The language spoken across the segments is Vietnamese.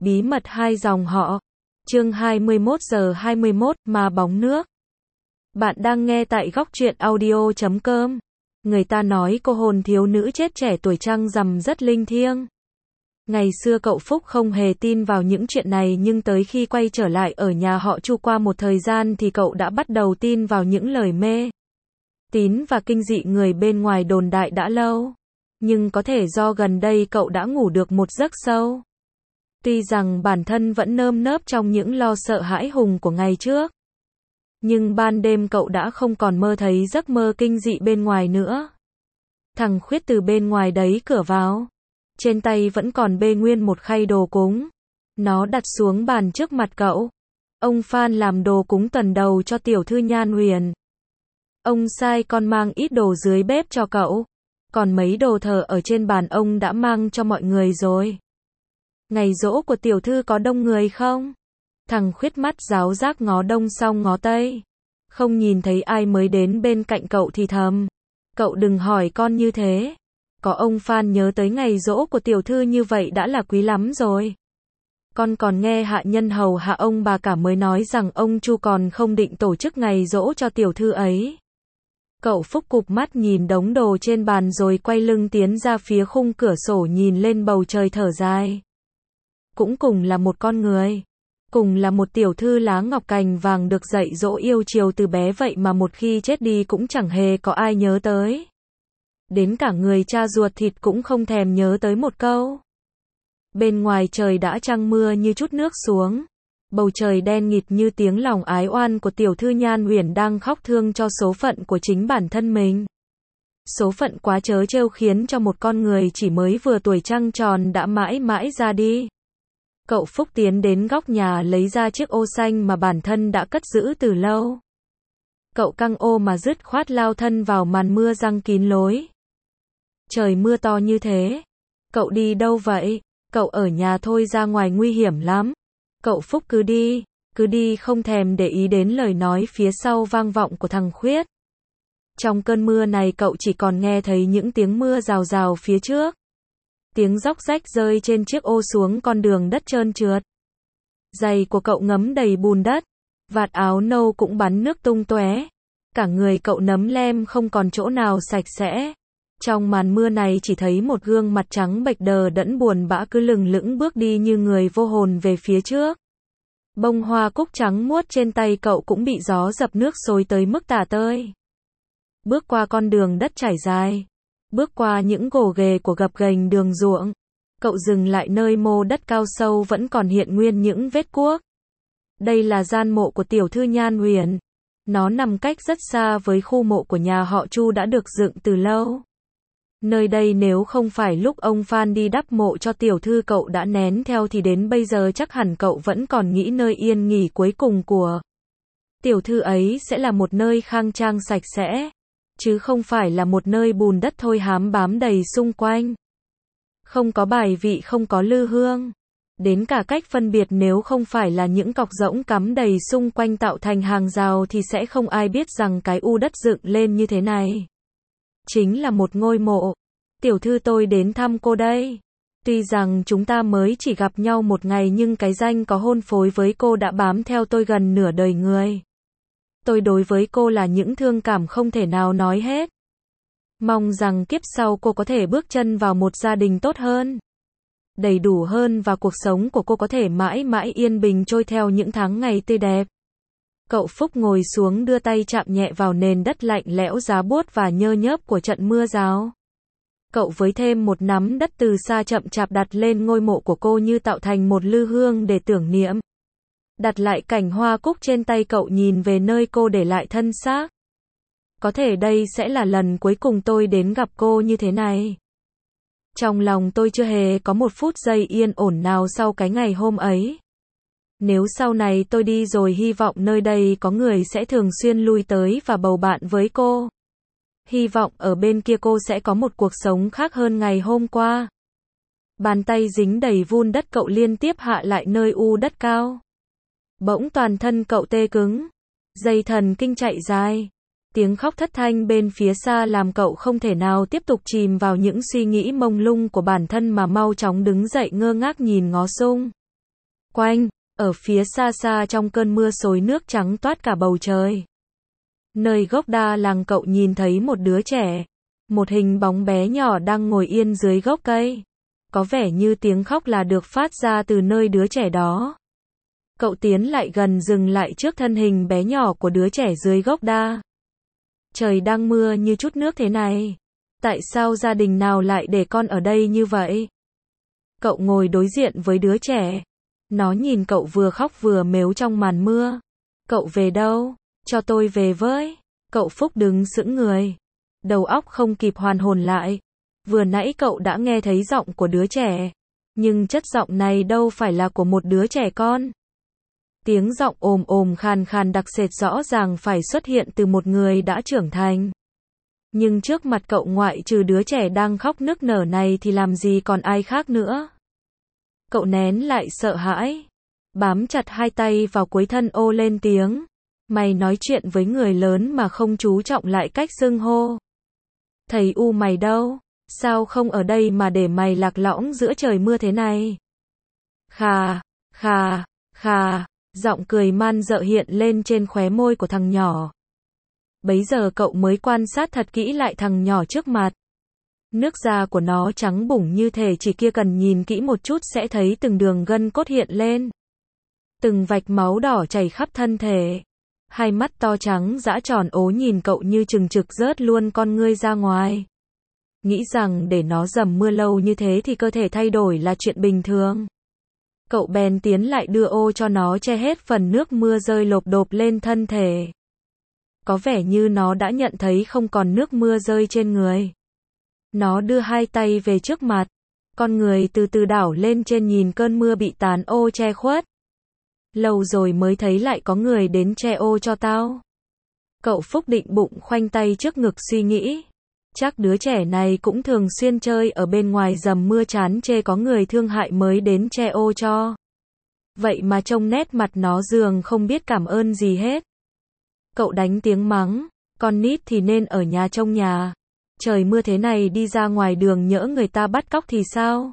bí mật hai dòng họ. Chương 21 giờ 21 mà bóng nước. Bạn đang nghe tại góc truyện audio.com. Người ta nói cô hồn thiếu nữ chết trẻ tuổi trăng rằm rất linh thiêng. Ngày xưa cậu Phúc không hề tin vào những chuyện này, nhưng tới khi quay trở lại ở nhà họ Chu qua một thời gian thì cậu đã bắt đầu tin vào những lời mê tín và kinh dị người bên ngoài đồn đại đã lâu. Nhưng có thể do gần đây cậu đã ngủ được một giấc sâu. Tuy rằng bản thân vẫn nơm nớp trong những lo sợ hãi hùng của ngày trước, nhưng ban đêm cậu đã không còn mơ thấy giấc mơ kinh dị bên ngoài nữa. Thằng Khuyết từ bên ngoài đẩy cửa vào. Trên tay vẫn còn bê nguyên một khay đồ cúng. Nó đặt xuống bàn trước mặt cậu. Ông Phan làm đồ cúng tuần đầu cho tiểu thư Nhan Huyền. Ông sai con mang ít đồ dưới bếp cho cậu. Còn mấy đồ thờ ở trên bàn ông đã mang cho mọi người rồi. Ngày giỗ của tiểu thư có đông người không? Thằng Khuyết mắt ráo rác ngó đông xong ngó tây. Không nhìn thấy ai mới đến bên cạnh cậu thì thầm. Cậu đừng hỏi con như thế. Có ông Phan nhớ tới ngày giỗ của tiểu thư như vậy đã là quý lắm rồi. Con còn nghe hạ nhân hầu hạ ông bà cả mới nói rằng ông Chu còn không định tổ chức ngày giỗ cho tiểu thư ấy. Cậu Phúc cụp mắt nhìn đống đồ trên bàn rồi quay lưng tiến ra phía khung cửa sổ nhìn lên bầu trời thở dài. Cũng cùng là một con người. Cùng là một tiểu thư lá ngọc cành vàng được dạy dỗ yêu chiều từ bé, vậy mà một khi chết đi cũng chẳng hề có ai nhớ tới. Đến cả người cha ruột thịt cũng không thèm nhớ tới một câu. Bên ngoài trời đã trăng mưa như chút nước xuống. Bầu trời đen nghịt như tiếng lòng ái oan của tiểu thư Nhan Huyền đang khóc thương cho số phận của chính bản thân mình. Số phận quá trớ trêu khiến cho một con người chỉ mới vừa tuổi trăng tròn đã mãi mãi ra đi. Cậu Phúc tiến đến góc nhà lấy ra chiếc ô xanh mà bản thân đã cất giữ từ lâu. Cậu căng ô mà dứt khoát lao thân vào màn mưa giăng kín lối. Trời mưa to như thế. Cậu đi đâu vậy? Cậu ở nhà thôi, ra ngoài nguy hiểm lắm. Cậu Phúc cứ đi không thèm để ý đến lời nói phía sau vang vọng của thằng Khuyết. Trong cơn mưa này cậu chỉ còn nghe thấy những tiếng mưa rào rào phía trước. Tiếng róc rách rơi trên chiếc ô xuống con đường đất trơn trượt. Giày của cậu ngấm đầy bùn đất. Vạt áo nâu cũng bắn nước tung tóe. Cả người cậu nấm lem không còn chỗ nào sạch sẽ. Trong màn mưa này chỉ thấy một gương mặt trắng bệch đờ đẫn buồn bã cứ lừng lững bước đi như người vô hồn về phía trước. Bông hoa cúc trắng muốt trên tay cậu cũng bị gió dập nước xối tới mức tả tơi. Bước qua con đường đất trải dài. Bước qua những gồ ghề của gập ghềnh đường ruộng. Cậu dừng lại nơi mô đất cao sâu vẫn còn hiện nguyên những vết cuốc. Đây là gian mộ của tiểu thư Nhan Huyền. Nó nằm cách rất xa với khu mộ của nhà họ Chu đã được dựng từ lâu. Nơi đây nếu không phải lúc ông Phan đi đắp mộ cho tiểu thư cậu đã nén theo thì đến bây giờ chắc hẳn cậu vẫn còn nghĩ nơi yên nghỉ cuối cùng của tiểu thư ấy sẽ là một nơi khang trang sạch sẽ, chứ không phải là một nơi bùn đất thôi hám bám đầy xung quanh. Không có bài vị, không có lư hương. Đến cả cách phân biệt nếu không phải là những cọc rỗng cắm đầy xung quanh tạo thành hàng rào thì sẽ không ai biết rằng cái u đất dựng lên như thế này chính là một ngôi mộ. Tiểu thư, tôi đến thăm cô đây. Tuy rằng chúng ta mới chỉ gặp nhau một ngày nhưng cái danh có hôn phối với cô đã bám theo tôi gần nửa đời người. Tôi đối với cô là những thương cảm không thể nào nói hết. Mong rằng kiếp sau cô có thể bước chân vào một gia đình tốt hơn, đầy đủ hơn và cuộc sống của cô có thể mãi mãi yên bình trôi theo những tháng ngày tươi đẹp. Cậu Phúc ngồi xuống đưa tay chạm nhẹ vào nền đất lạnh lẽo giá buốt và nhơ nhớp của trận mưa rào. Cậu với thêm một nắm đất từ xa chậm chạp đặt lên ngôi mộ của cô như tạo thành một lư hương để tưởng niệm. Đặt lại cành hoa cúc trên tay, cậu nhìn về nơi cô để lại thân xác. Có thể đây sẽ là lần cuối cùng tôi đến gặp cô như thế này. Trong lòng tôi chưa hề có một phút giây yên ổn nào sau cái ngày hôm ấy. Nếu sau này tôi đi rồi hy vọng nơi đây có người sẽ thường xuyên lui tới và bầu bạn với cô. Hy vọng ở bên kia cô sẽ có một cuộc sống khác hơn ngày hôm qua. Bàn tay dính đầy vun đất cậu liên tiếp hạ lại nơi u đất cao. Bỗng toàn thân cậu tê cứng. Dây thần kinh chạy dài. Tiếng khóc thất thanh bên phía xa làm cậu không thể nào tiếp tục chìm vào những suy nghĩ mông lung của bản thân mà mau chóng đứng dậy ngơ ngác nhìn ngó xung quanh, ở phía xa xa trong cơn mưa xối nước trắng toát cả bầu trời. Nơi gốc đa làng cậu nhìn thấy một đứa trẻ, một hình bóng bé nhỏ đang ngồi yên dưới gốc cây. Có vẻ như tiếng khóc là được phát ra từ nơi đứa trẻ đó. Cậu tiến lại gần dừng lại trước thân hình bé nhỏ của đứa trẻ dưới gốc đa. Trời đang mưa như chút nước thế này. Tại sao gia đình nào lại để con ở đây như vậy? Cậu ngồi đối diện với đứa trẻ. Nó nhìn cậu vừa khóc vừa mếu trong màn mưa. Cậu về đâu? Cho tôi về với. Cậu Phúc đứng sững người. Đầu óc không kịp hoàn hồn lại. Vừa nãy cậu đã nghe thấy giọng của đứa trẻ. Nhưng chất giọng này đâu phải là của một đứa trẻ con. Tiếng giọng ồm ồm khàn khàn đặc sệt rõ ràng phải xuất hiện từ một người đã trưởng thành. Nhưng trước mặt cậu ngoại trừ đứa trẻ đang khóc nức nở này thì làm gì còn ai khác nữa. Cậu nén lại sợ hãi. Bám chặt hai tay vào cuối thân ô lên tiếng. Mày nói chuyện với người lớn mà không chú trọng lại cách xưng hô. Thầy U mày đâu? Sao không ở đây mà để mày lạc lõng giữa trời mưa thế này? Khà, khà, khà, giọng cười man dợ hiện lên trên khóe môi của thằng nhỏ. Bấy giờ cậu mới quan sát thật kỹ lại thằng nhỏ trước mặt. Nước da của nó trắng bủng như thể chỉ kia cần nhìn kỹ một chút sẽ thấy từng đường gân cốt hiện lên. Từng vạch máu đỏ chảy khắp thân thể. Hai mắt to trắng dã tròn ố nhìn cậu như chừng trực rớt luôn con ngươi ra ngoài. Nghĩ rằng để nó dầm mưa lâu như thế thì cơ thể thay đổi là chuyện bình thường. Cậu bèn tiến lại đưa ô cho nó che hết phần nước mưa rơi lộp độp lên thân thể. Có vẻ như nó đã nhận thấy không còn nước mưa rơi trên người. Nó đưa hai tay về trước mặt. Con người từ từ đảo lên trên nhìn cơn mưa bị tán ô che khuất. Lâu rồi mới thấy lại có người đến che ô cho tao. Cậu Phúc định bụng khoanh tay trước ngực suy nghĩ. Chắc đứa trẻ này cũng thường xuyên chơi ở bên ngoài dầm mưa chán chê có người thương hại mới đến che ô cho. Vậy mà trông nét mặt nó dường không biết cảm ơn gì hết. Cậu đánh tiếng mắng, con nít thì nên ở nhà trông nhà. Trời mưa thế này đi ra ngoài đường nhỡ người ta bắt cóc thì sao?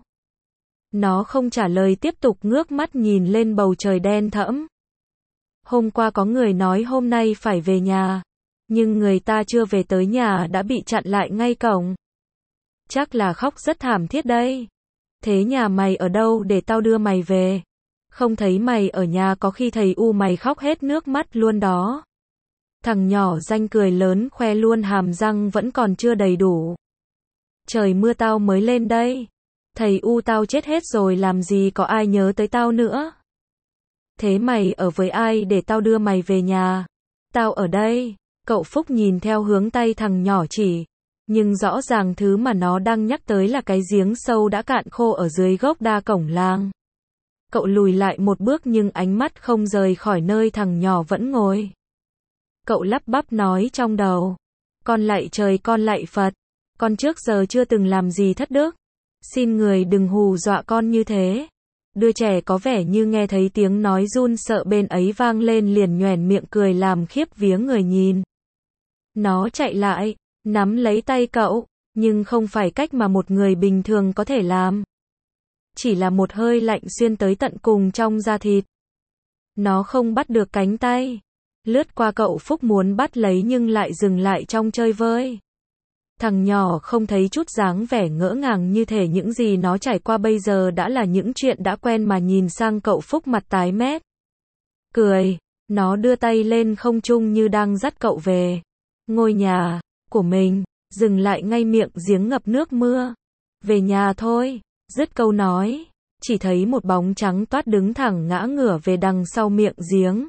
Nó không trả lời tiếp tục ngước mắt nhìn lên bầu trời đen thẫm. Hôm qua có người nói hôm nay phải về nhà. Nhưng người ta chưa về tới nhà đã bị chặn lại ngay cổng. Chắc là khóc rất thảm thiết đây. Thế nhà mày ở đâu để tao đưa mày về? Không thấy mày ở nhà có khi thầy U mày khóc hết nước mắt luôn đó. Thằng nhỏ ranh cười lớn khoe luôn hàm răng vẫn còn chưa đầy đủ. Trời mưa tao mới lên đây. Thầy U tao chết hết rồi làm gì có ai nhớ tới tao nữa. Thế mày ở với ai để tao đưa mày về nhà? Tao ở đây. Cậu Phúc nhìn theo hướng tay thằng nhỏ chỉ. Nhưng rõ ràng thứ mà nó đang nhắc tới là cái giếng sâu đã cạn khô ở dưới gốc đa cổng làng. Cậu lùi lại một bước nhưng ánh mắt không rời khỏi nơi thằng nhỏ vẫn ngồi. Cậu lắp bắp nói trong đầu. Con lạy trời con lạy Phật. Con trước giờ chưa từng làm gì thất đức. Xin người đừng hù dọa con như thế. Đứa trẻ có vẻ như nghe thấy tiếng nói run sợ bên ấy vang lên liền nhoẻn miệng cười làm khiếp vía người nhìn. Nó chạy lại, nắm lấy tay cậu, nhưng không phải cách mà một người bình thường có thể làm. Chỉ là một hơi lạnh xuyên tới tận cùng trong da thịt. Nó không bắt được cánh tay. Lướt qua cậu Phúc muốn bắt lấy nhưng lại dừng lại trong chơi vơi. Thằng nhỏ không thấy chút dáng vẻ ngỡ ngàng như thể những gì nó trải qua bây giờ đã là những chuyện đã quen mà nhìn sang cậu Phúc mặt tái mét. Cười, nó đưa tay lên không trung như đang dắt cậu về. Ngôi nhà của mình, dừng lại ngay miệng giếng ngập nước mưa. Về nhà thôi, dứt câu nói, chỉ thấy một bóng trắng toát đứng thẳng ngã ngửa về đằng sau miệng giếng.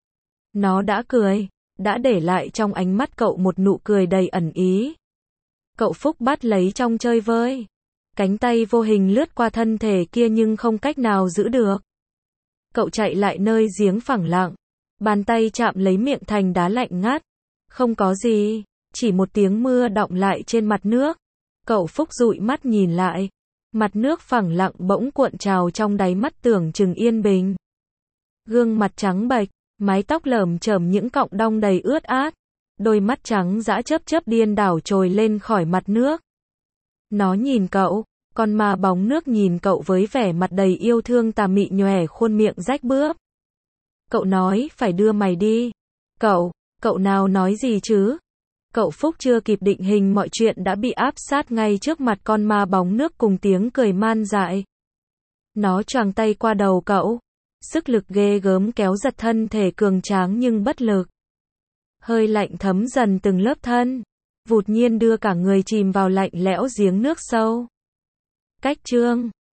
Nó đã cười, đã để lại trong ánh mắt cậu một nụ cười đầy ẩn ý. Cậu Phúc bắt lấy trong chơi vơi. Cánh tay vô hình lướt qua thân thể kia nhưng không cách nào giữ được. Cậu chạy lại nơi giếng phẳng lặng. Bàn tay chạm lấy miệng thành đá lạnh ngắt. Không có gì, chỉ một tiếng mưa đọng lại trên mặt nước. Cậu Phúc dụi mắt nhìn lại. Mặt nước phẳng lặng bỗng cuộn trào trong đáy mắt tưởng chừng yên bình. Gương mặt trắng bệch, mái tóc lởm chởm những cọng đong đầy ướt át. Đôi mắt trắng dã chớp chớp điên đảo trồi lên khỏi mặt nước. Nó nhìn cậu, Con ma bóng nước nhìn cậu với vẻ mặt đầy yêu thương tà mị nhòe khuôn miệng rách bướp. Cậu nói phải đưa mày đi. Cậu nào nói gì chứ? Cậu Phúc chưa kịp định hình mọi chuyện đã bị áp sát ngay trước mặt con ma bóng nước cùng tiếng cười man dại. Nó choàng tay qua đầu cậu. Sức lực ghê gớm kéo giật thân thể cường tráng nhưng bất lực. Hơi lạnh thấm dần từng lớp thân. Vụt nhiên đưa cả người chìm vào lạnh lẽo giếng nước sâu. Cách chương